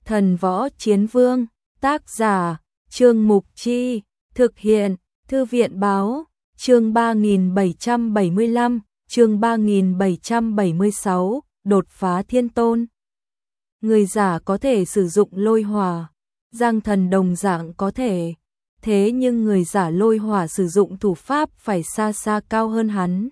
Thần Võ Chiến Vương, tác giả, Trương Mục Chi, thực hiện, Thư viện Báo, chương 3775, chương 3776, đột phá thiên tôn. Người giả có thể sử dụng lôi hỏa, Giang Thần đồng dạng có thể, thế nhưng người giả lôi hỏa sử dụng thủ pháp phải xa xa cao hơn hắn.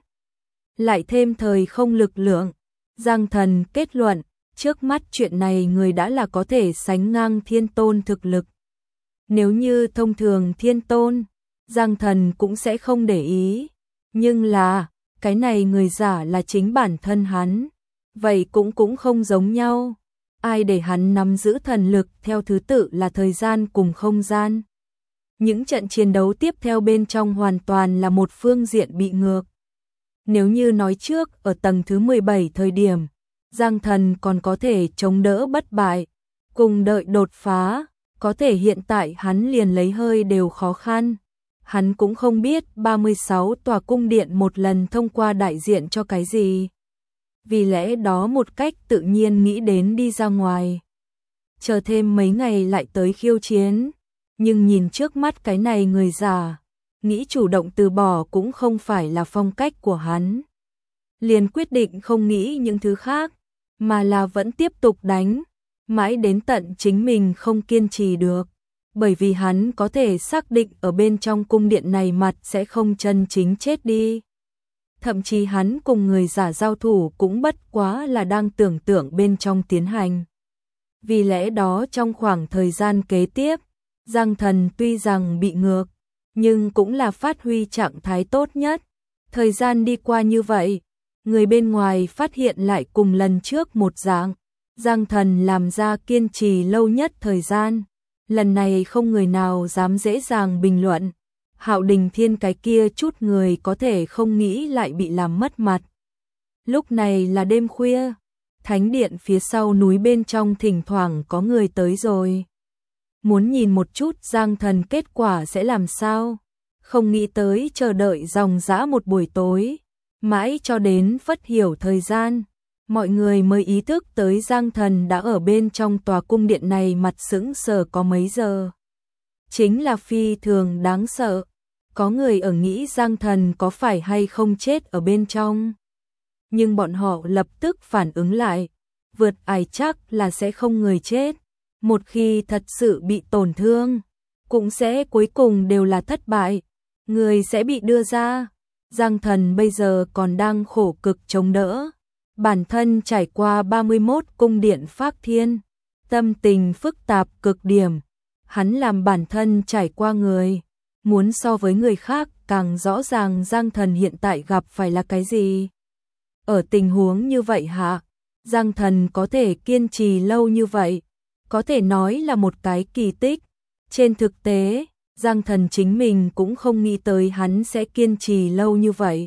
Lại thêm thời không lực lượng, Giang Thần kết luận, trước mắt chuyện này người đã là có thể sánh ngang thiên tôn thực lực. Nếu như thông thường thiên tôn, Giang Thần cũng sẽ không để ý, nhưng là, cái này người giả là chính bản thân hắn, vậy cũng không giống nhau. Ai để hắn nắm giữ thần lực theo thứ tự là thời gian cùng không gian. Những trận chiến đấu tiếp theo bên trong hoàn toàn là một phương diện bị ngược. Nếu như nói trước ở tầng thứ 17 thời điểm, Giang Thần còn có thể chống đỡ bất bại, cùng đợi đột phá, có thể hiện tại hắn liền lấy hơi đều khó khăn. Hắn cũng không biết 36 tòa cung điện một lần thông qua đại diện cho cái gì. Vì lẽ đó một cách tự nhiên nghĩ đến đi ra ngoài. Chờ thêm mấy ngày lại tới khiêu chiến. Nhưng nhìn trước mắt cái này người già, nghĩ chủ động từ bỏ cũng không phải là phong cách của hắn. Liền quyết định không nghĩ những thứ khác, mà là vẫn tiếp tục đánh, mãi đến tận chính mình không kiên trì được. Bởi vì hắn có thể xác định ở bên trong cung điện này mặt sẽ không chân chính chết đi. Thậm chí hắn cùng người giả giao thủ cũng bất quá là đang tưởng tượng bên trong tiến hành. Vì lẽ đó trong khoảng thời gian kế tiếp, Giang Thần tuy rằng bị ngược, nhưng cũng là phát huy trạng thái tốt nhất. Thời gian đi qua như vậy, người bên ngoài phát hiện lại cùng lần trước một dạng. Giang Thần làm ra kiên trì lâu nhất thời gian. Lần này không người nào dám dễ dàng bình luận. Hạo Đình Thiên cái kia chút người có thể không nghĩ lại bị làm mất mặt. Lúc này là đêm khuya, thánh điện phía sau núi bên trong thỉnh thoảng có người tới rồi. Muốn nhìn một chút Giang Thần kết quả sẽ làm sao. Không nghĩ tới chờ đợi dòng dã một buổi tối, mãi cho đến phất hiểu thời gian, mọi người mới ý thức tới Giang Thần đã ở bên trong tòa cung điện này mặt sững sờ có mấy giờ. Chính là phi thường đáng sợ. Có người ở nghĩ Giang Thần có phải hay không chết ở bên trong. Nhưng bọn họ lập tức phản ứng lại, vượt ải chắc là sẽ không người chết. Một khi thật sự bị tổn thương, cũng sẽ cuối cùng đều là thất bại. Người sẽ bị đưa ra. Giang Thần bây giờ còn đang khổ cực chống đỡ. Bản thân trải qua 31 cung điện phác thiên, tâm tình phức tạp cực điểm. Hắn làm bản thân trải qua người, muốn so với người khác càng rõ ràng Giang Thần hiện tại gặp phải là cái gì. Ở tình huống như vậy hạ, Giang Thần có thể kiên trì lâu như vậy, có thể nói là một cái kỳ tích. Trên thực tế, Giang Thần chính mình cũng không nghĩ tới hắn sẽ kiên trì lâu như vậy.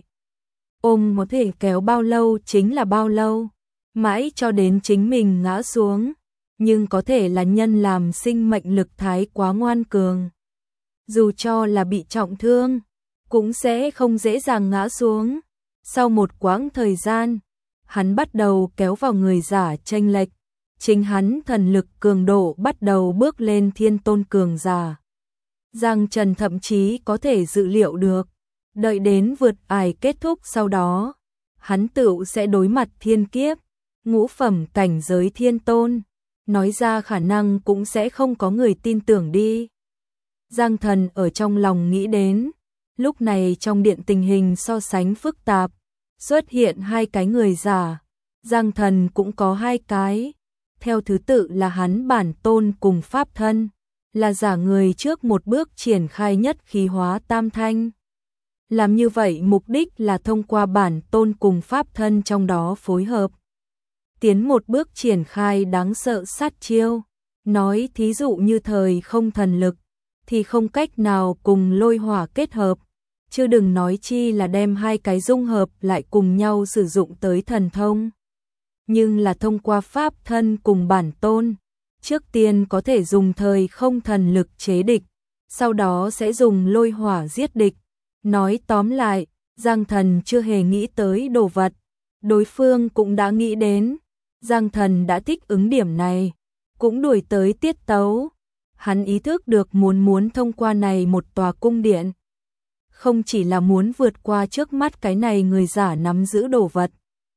Ôm có thể kéo bao lâu chính là bao lâu, mãi cho đến chính mình ngã xuống, nhưng có thể là nhân làm sinh mệnh lực thái quá ngoan cường. Dù cho là bị trọng thương, cũng sẽ không dễ dàng ngã xuống. Sau một quãng thời gian, hắn bắt đầu kéo vào người giả chênh lệch, chính hắn thần lực cường độ bắt đầu bước lên thiên tôn cường giả. Giang Trần thậm chí có thể dự liệu được, đợi đến vượt ải kết thúc sau đó, hắn tự sẽ đối mặt thiên kiếp, ngũ phẩm cảnh giới thiên tôn, nói ra khả năng cũng sẽ không có người tin tưởng đi. Giang Thần ở trong lòng nghĩ đến, lúc này trong điện tình hình so sánh phức tạp, xuất hiện hai cái người giả, Giang Thần cũng có hai cái, theo thứ tự là hắn bản tôn cùng pháp thân, là giả người trước một bước triển khai nhất khí hóa tam thanh. Làm như vậy mục đích là thông qua bản tôn cùng pháp thân trong đó phối hợp, tiến một bước triển khai đáng sợ sát chiêu. Nói thí dụ như thời không thần lực, thì không cách nào cùng lôi hỏa kết hợp, chứ đừng nói chi là đem hai cái dung hợp lại cùng nhau sử dụng tới thần thông. Nhưng là thông qua pháp thân cùng bản tôn, trước tiên có thể dùng thời không thần lực chế địch, sau đó sẽ dùng lôi hỏa giết địch. Nói tóm lại, Giang Thần chưa hề nghĩ tới đồ vật, đối phương cũng đã nghĩ đến. Giang Thần đã thích ứng điểm này, cũng đuổi tới tiết tấu. Hắn ý thức được muốn thông qua này một tòa cung điện. Không chỉ là muốn vượt qua trước mắt cái này người giả nắm giữ đồ vật,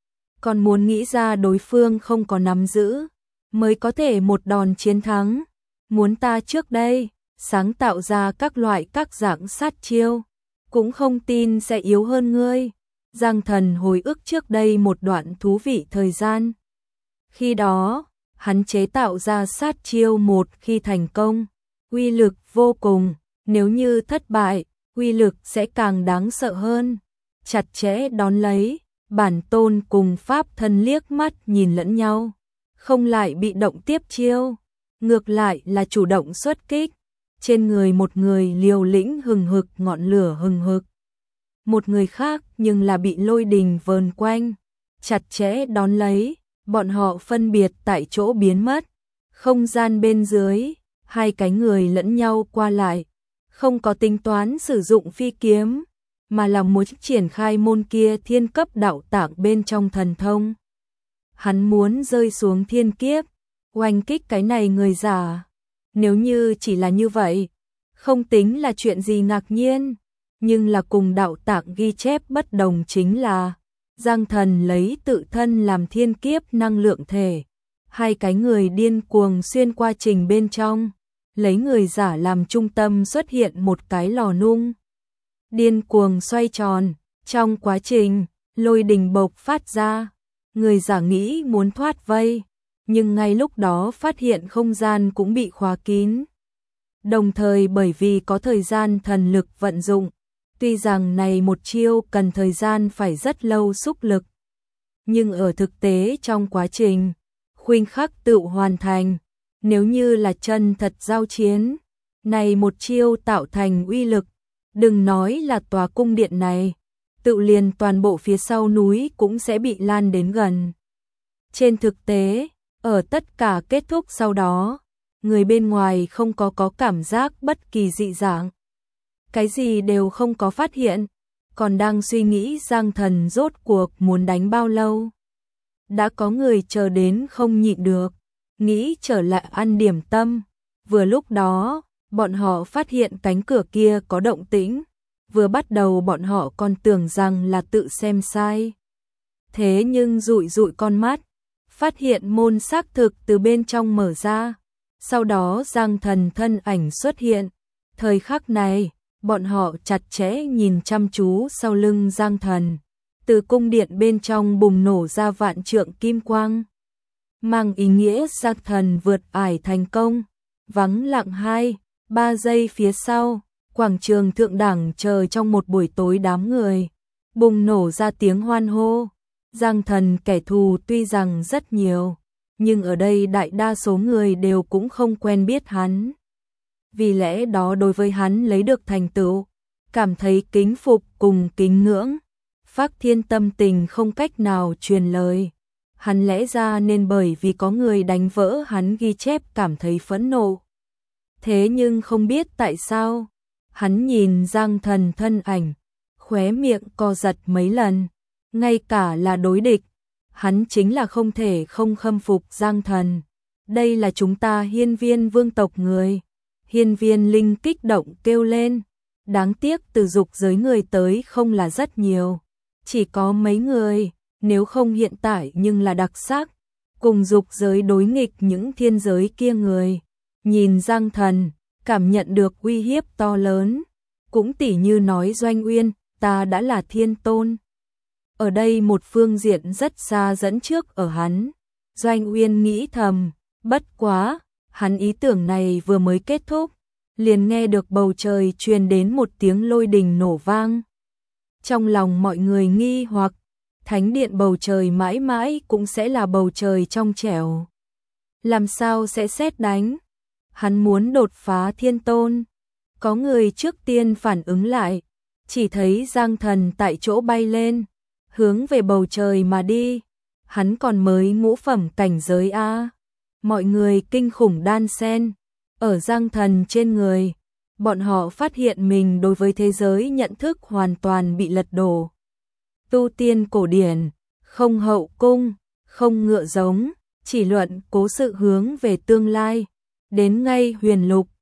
còn muốn nghĩ ra đối phương không có nắm giữ, mới có thể một đòn chiến thắng. Muốn ta trước đây, sáng tạo ra các loại các dạng sát chiêu, cũng không tin sẽ yếu hơn ngươi. Giang Thần hồi ức trước đây một đoạn thú vị thời gian. Khi đó, hắn chế tạo ra sát chiêu một khi thành công, uy lực vô cùng, nếu như thất bại, uy lực sẽ càng đáng sợ hơn. Chặt chẽ đón lấy, bản tôn cùng pháp thân liếc mắt nhìn lẫn nhau, không lại bị động tiếp chiêu, ngược lại là chủ động xuất kích. Trên người một người liều lĩnh hừng hực ngọn lửa hừng hực, một người khác nhưng là bị lôi đình vờn quanh, chặt chẽ đón lấy, bọn họ phân biệt tại chỗ biến mất. Không gian bên dưới, hai cái người lẫn nhau qua lại, không có tính toán sử dụng phi kiếm, mà là muốn triển khai môn kia thiên cấp đạo tạng bên trong thần thông. Hắn muốn rơi xuống thiên kiếp, oanh kích cái này người giả. Nếu như chỉ là như vậy, không tính là chuyện gì ngạc nhiên, nhưng là cùng đạo tạng ghi chép bất đồng chính là Giang Thần lấy tự thân làm thiên kiếp năng lượng thể, hai cái người điên cuồng xuyên qua trình bên trong, lấy người giả làm trung tâm xuất hiện một cái lò nung. Điên cuồng xoay tròn, trong quá trình, lôi đình bộc phát ra, người giả nghĩ muốn thoát vây, nhưng ngay lúc đó phát hiện không gian cũng bị khóa kín. Đồng thời bởi vì có thời gian thần lực vận dụng, tuy rằng này một chiêu cần thời gian phải rất lâu xúc lực, nhưng ở thực tế trong quá trình, khoảnh khắc tự hoàn thành. Nếu như là chân thật giao chiến, này một chiêu tạo thành uy lực, đừng nói là tòa cung điện này, tự liền toàn bộ phía sau núi cũng sẽ bị lan đến gần. Trên thực tế, ở tất cả kết thúc sau đó, người bên ngoài không có cảm giác bất kỳ dị dạng. Cái gì đều không có phát hiện, còn đang suy nghĩ Giang Thần rốt cuộc muốn đánh bao lâu. Đã có người chờ đến không nhịn được, nghĩ trở lại ăn điểm tâm. Vừa lúc đó, bọn họ phát hiện cánh cửa kia có động tĩnh. Vừa bắt đầu bọn họ còn tưởng rằng là tự xem sai. Thế nhưng dụi con mắt, phát hiện môn xác thực từ bên trong mở ra. Sau đó Giang Thần thân ảnh xuất hiện. Thời khắc này, bọn họ chặt chẽ nhìn chăm chú sau lưng Giang Thần. Từ cung điện bên trong bùng nổ ra vạn trượng kim quang, mang ý nghĩa Giang Thần vượt ải thành công. Vắng lặng 2-3 giây phía sau, quảng trường thượng đẳng chờ trong một buổi tối đám người, bùng nổ ra tiếng hoan hô. Giang Thần kẻ thù tuy rằng rất nhiều, nhưng ở đây đại đa số người đều cũng không quen biết hắn. Vì lẽ đó đối với hắn lấy được thành tựu, cảm thấy kính phục cùng kính ngưỡng. Phác Thiên tâm tình không cách nào truyền lời. Hắn lẽ ra nên bởi vì có người đánh vỡ hắn ghi chép cảm thấy phẫn nộ. Thế nhưng không biết tại sao, hắn nhìn Giang Thần thân ảnh, khóe miệng co giật mấy lần. Ngay cả là đối địch, hắn chính là không thể không khâm phục Giang Thần. Đây là chúng ta Hiên Viên vương tộc người. Hiên Viên Linh kích động kêu lên. Đáng tiếc từ dục giới người tới không là rất nhiều, chỉ có mấy người, nếu không hiện tại nhưng là đặc sắc, cùng dục giới đối nghịch những thiên giới kia người. Nhìn Giang Thần, cảm nhận được uy hiếp to lớn, cũng tỉ như nói Doanh Uyên, ta đã là thiên tôn. Ở đây một phương diện rất xa dẫn trước ở hắn. Doanh Uyên nghĩ thầm, bất quá, hắn ý tưởng này vừa mới kết thúc, liền nghe được bầu trời truyền đến một tiếng lôi đình nổ vang. Trong lòng mọi người nghi hoặc, thánh điện bầu trời mãi mãi cũng sẽ là bầu trời trong trẻo. Làm sao sẽ sét đánh? Hắn muốn đột phá thiên tôn. Có người trước tiên phản ứng lại, chỉ thấy Giang Thần tại chỗ bay lên, hướng về bầu trời mà đi. Hắn còn mới ngũ phẩm cảnh giới a. Mọi người kinh khủng đan xen ở Giang Thần trên người. Bọn họ phát hiện mình đối với thế giới nhận thức hoàn toàn bị lật đổ. Tu tiên cổ điển, không hậu cung, không ngựa giống, chỉ luận cố sự hướng về tương lai. Đến ngay huyền lục,